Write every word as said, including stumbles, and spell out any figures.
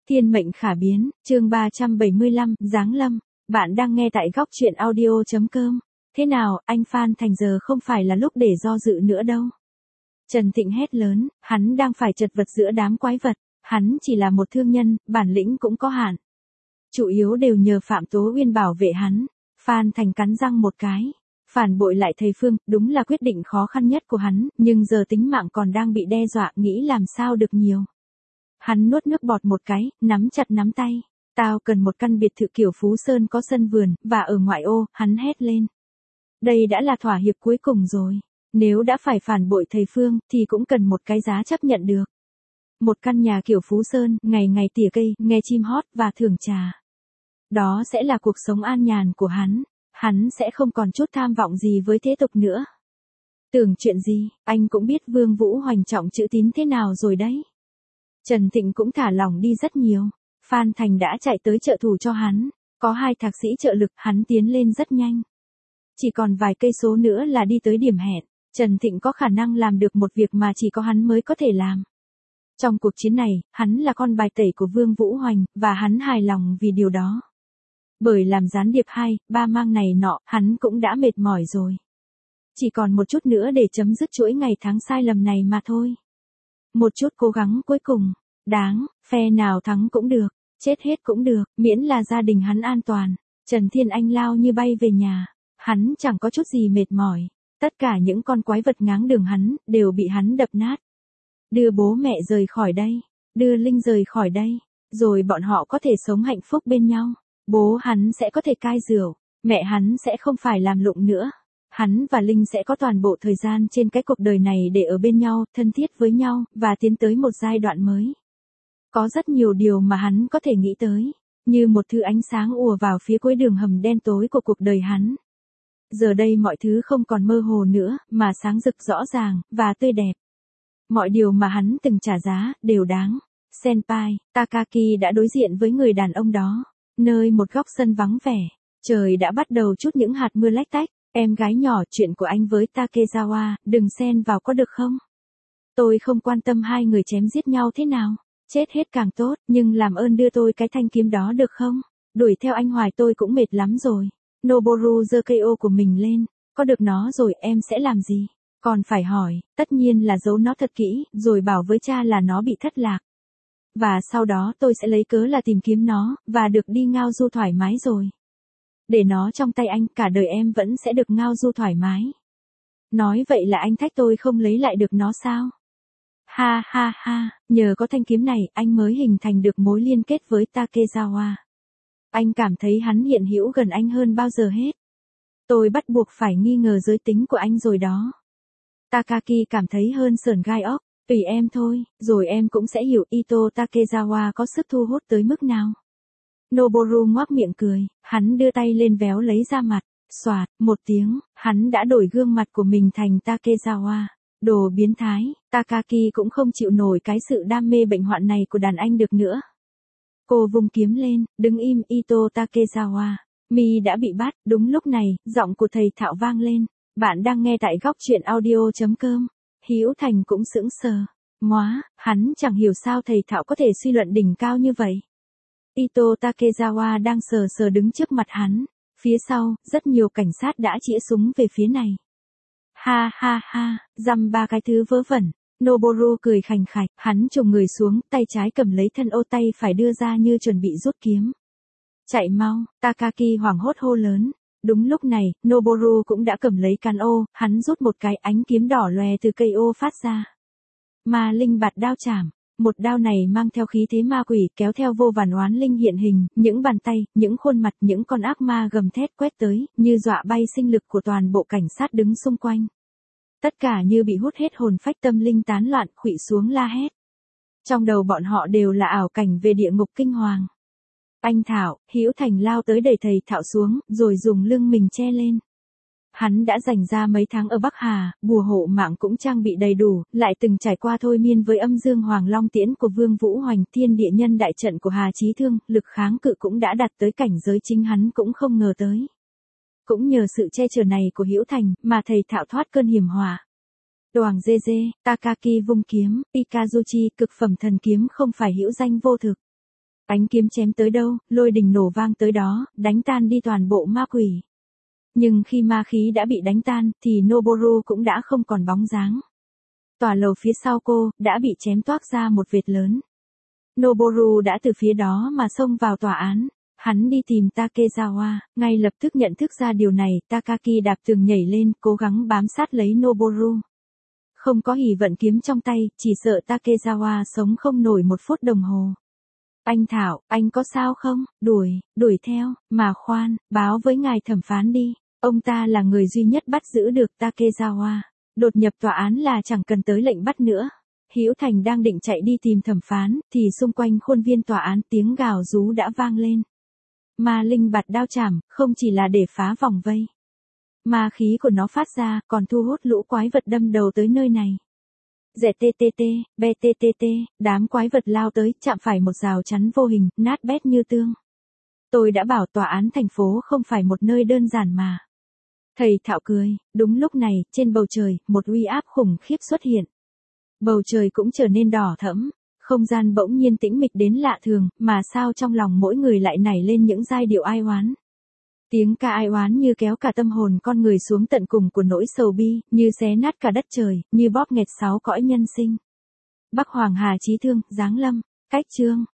Thiên mệnh khả biến, chương ba trăm bảy mươi lăm, Giáng lâm. Bạn đang nghe tại góc truyện audio chấm com. Thế nào, anh Phan Thành giờ không phải là lúc để do dự nữa đâu. Trần Thịnh hét lớn, hắn đang phải chật vật giữa đám quái vật. Hắn chỉ là một thương nhân, bản lĩnh cũng có hạn. Chủ yếu đều nhờ Phạm Tố Uyên bảo vệ hắn. Phan Thành cắn răng một cái. Phản bội lại thầy Phương, đúng là quyết định khó khăn nhất của hắn, nhưng giờ tính mạng còn đang bị đe dọa, nghĩ làm sao được nhiều. Hắn nuốt nước bọt một cái, nắm chặt nắm tay. Tao cần một căn biệt thự kiểu Phú Sơn có sân vườn, và ở ngoại ô, hắn hét lên. Đây đã là thỏa hiệp cuối cùng rồi. Nếu đã phải phản bội thầy Phương, thì cũng cần một cái giá chấp nhận được. Một căn nhà kiểu Phú Sơn, ngày ngày tỉa cây, nghe chim hót và thưởng trà. Đó sẽ là cuộc sống an nhàn của hắn. Hắn sẽ không còn chút tham vọng gì với thế tục nữa. Tưởng chuyện gì, anh cũng biết Vương Vũ Hoành trọng chữ tín thế nào rồi đấy. Trần Thịnh cũng thả lòng đi rất nhiều. Phan Thành đã chạy tới trợ thủ cho hắn. Có hai thạc sĩ trợ lực, hắn tiến lên rất nhanh. Chỉ còn vài cây số nữa là đi tới điểm hẹn. Trần Thịnh có khả năng làm được một việc mà chỉ có hắn mới có thể làm. Trong cuộc chiến này, hắn là con bài tẩy của Vương Vũ Hoành, và hắn hài lòng vì điều đó. Bởi làm gián điệp hai, ba mang này nọ, hắn cũng đã mệt mỏi rồi. Chỉ còn một chút nữa để chấm dứt chuỗi ngày tháng sai lầm này mà thôi. Một chút cố gắng cuối cùng, đáng, phe nào thắng cũng được, chết hết cũng được, miễn là gia đình hắn an toàn. Trần Thiên Anh lao như bay về nhà, hắn chẳng có chút gì mệt mỏi. Tất cả những con quái vật ngáng đường hắn, đều bị hắn đập nát. Đưa bố mẹ rời khỏi đây, đưa Linh rời khỏi đây, rồi bọn họ có thể sống hạnh phúc bên nhau. Bố hắn sẽ có thể cai rượu, mẹ hắn sẽ không phải làm lụng nữa. Hắn và Linh sẽ có toàn bộ thời gian trên cái cuộc đời này để ở bên nhau, thân thiết với nhau, và tiến tới một giai đoạn mới. Có rất nhiều điều mà hắn có thể nghĩ tới, như một thứ ánh sáng ùa vào phía cuối đường hầm đen tối của cuộc đời hắn. Giờ đây mọi thứ không còn mơ hồ nữa, mà sáng rực rõ ràng, và tươi đẹp. Mọi điều mà hắn từng trả giá, đều đáng. Senpai, Takaki đã đối diện với người đàn ông đó. Nơi một góc sân vắng vẻ, trời đã bắt đầu chút những hạt mưa lách tách. Em gái nhỏ, chuyện của anh với Takezawa, đừng xen vào có được không? Tôi không quan tâm hai người chém giết nhau thế nào. Chết hết càng tốt, nhưng làm ơn đưa tôi cái thanh kiếm đó được không? Đuổi theo anh hoài tôi cũng mệt lắm rồi. Noboru giơ cây ô của mình lên. Có được nó rồi em sẽ làm gì? Còn phải hỏi, tất nhiên là giấu nó thật kỹ, rồi bảo với cha là nó bị thất lạc. Và sau đó tôi sẽ lấy cớ là tìm kiếm nó, và được đi ngao du thoải mái rồi. Để nó trong tay anh, cả đời em vẫn sẽ được ngao du thoải mái. Nói vậy là anh thách tôi không lấy lại được nó sao? Ha ha ha, nhờ có thanh kiếm này, anh mới hình thành được mối liên kết với Takezawa. Anh cảm thấy hắn hiện hữu gần anh hơn bao giờ hết. Tôi bắt buộc phải nghi ngờ giới tính của anh rồi đó. Takaki cảm thấy hơn sởn gai óc. Tùy em thôi, rồi em cũng sẽ hiểu Ito Takezawa có sức thu hút tới mức nào. Noboru ngoác miệng cười, hắn đưa tay lên véo lấy ra mặt, xoạt, một tiếng, hắn đã đổi gương mặt của mình thành Takezawa. Đồ biến thái, Takaki cũng không chịu nổi cái sự đam mê bệnh hoạn này của đàn anh được nữa. Cô vung kiếm lên, đứng im Ito Takezawa. Mi đã bị bắt, đúng lúc này, giọng của thầy Thạo vang lên. Bạn đang nghe tại góc truyện audio chấm com. Hữu Thành cũng sững sờ. Móa, hắn chẳng hiểu sao thầy Thạo có thể suy luận đỉnh cao như vậy. Ito Takezawa đang sờ sờ đứng trước mặt hắn. Phía sau, rất nhiều cảnh sát đã chĩa súng về phía này. Ha ha ha, dăm ba cái thứ vớ vẩn. Noboru cười khành khạch, hắn chồm người xuống, tay trái cầm lấy thân ô, tay phải đưa ra như chuẩn bị rút kiếm. Chạy mau, Takaki hoảng hốt hô lớn. Đúng lúc này, Noboru cũng đã cầm lấy can ô, hắn rút một cái, ánh kiếm đỏ lòe từ cây ô phát ra. Ma linh bạt đao chảm, một đao này mang theo khí thế ma quỷ, kéo theo vô vàn oán linh hiện hình, những bàn tay, những khuôn mặt, những con ác ma gầm thét quét tới, như dọa bay sinh lực của toàn bộ cảnh sát đứng xung quanh. Tất cả như bị hút hết hồn phách, tâm linh tán loạn, khuỵu xuống la hét. Trong đầu bọn họ đều là ảo cảnh về địa ngục kinh hoàng. Anh Thảo, Hữu Thành lao tới đẩy thầy Thạo xuống, rồi dùng lưng mình che lên. Hắn đã dành ra mấy tháng ở Bắc Hà, bùa hộ mạng cũng trang bị đầy đủ, lại từng trải qua thôi miên với âm dương hoàng long tiễn của Vương Vũ Hoành, thiên địa nhân đại trận của Hà Chí Thương, lực kháng cự cũng đã đạt tới cảnh giới chính hắn cũng không ngờ tới. Cũng nhờ sự che chở này của Hữu Thành, mà thầy Thạo thoát cơn hiểm họa. Đoàng dê dê, Takaki vung kiếm, Pikazuchi cực phẩm thần kiếm không phải hữu danh vô thực. Ánh kiếm chém tới đâu, lôi đình nổ vang tới đó, đánh tan đi toàn bộ ma quỷ. Nhưng khi ma khí đã bị đánh tan, thì Noboru cũng đã không còn bóng dáng. Tòa lầu phía sau cô, đã bị chém toác ra một vệt lớn. Noboru đã từ phía đó mà xông vào tòa án. Hắn đi tìm Takezawa, ngay lập tức nhận thức ra điều này, Takaki đạp tường nhảy lên, cố gắng bám sát lấy Noboru. Không có hỉ vận kiếm trong tay, chỉ sợ Takezawa sống không nổi một phút đồng hồ. Anh Thảo, anh có sao không? Đuổi, đuổi theo, mà khoan, báo với ngài thẩm phán đi. Ông ta là người duy nhất bắt giữ được Takezawa. Đột nhập tòa án là chẳng cần tới lệnh bắt nữa. Hữu Thành đang định chạy đi tìm thẩm phán, thì xung quanh khuôn viên tòa án tiếng gào rú đã vang lên. Ma linh bạt đao chảm, không chỉ là để phá vòng vây. Ma khí của nó phát ra, còn thu hút lũ quái vật đâm đầu tới nơi này. Dẹ tê tê tê, bê tê tê tê, đám quái vật lao tới, chạm phải một rào chắn vô hình, nát bét như tương. Tôi đã bảo tòa án thành phố không phải một nơi đơn giản mà. Thầy Thạo cười, đúng lúc này, trên bầu trời, một uy áp khủng khiếp xuất hiện. Bầu trời cũng trở nên đỏ thẫm, không gian bỗng nhiên tĩnh mịch đến lạ thường, mà sao trong lòng mỗi người lại nảy lên những giai điệu ai oán. Tiếng ca ai oán như kéo cả tâm hồn con người xuống tận cùng của nỗi sầu bi, như xé nát cả đất trời, như bóp nghẹt sáu cõi nhân sinh. Bắc Hoàng Hà Chí Thương, giáng lâm, cách chương.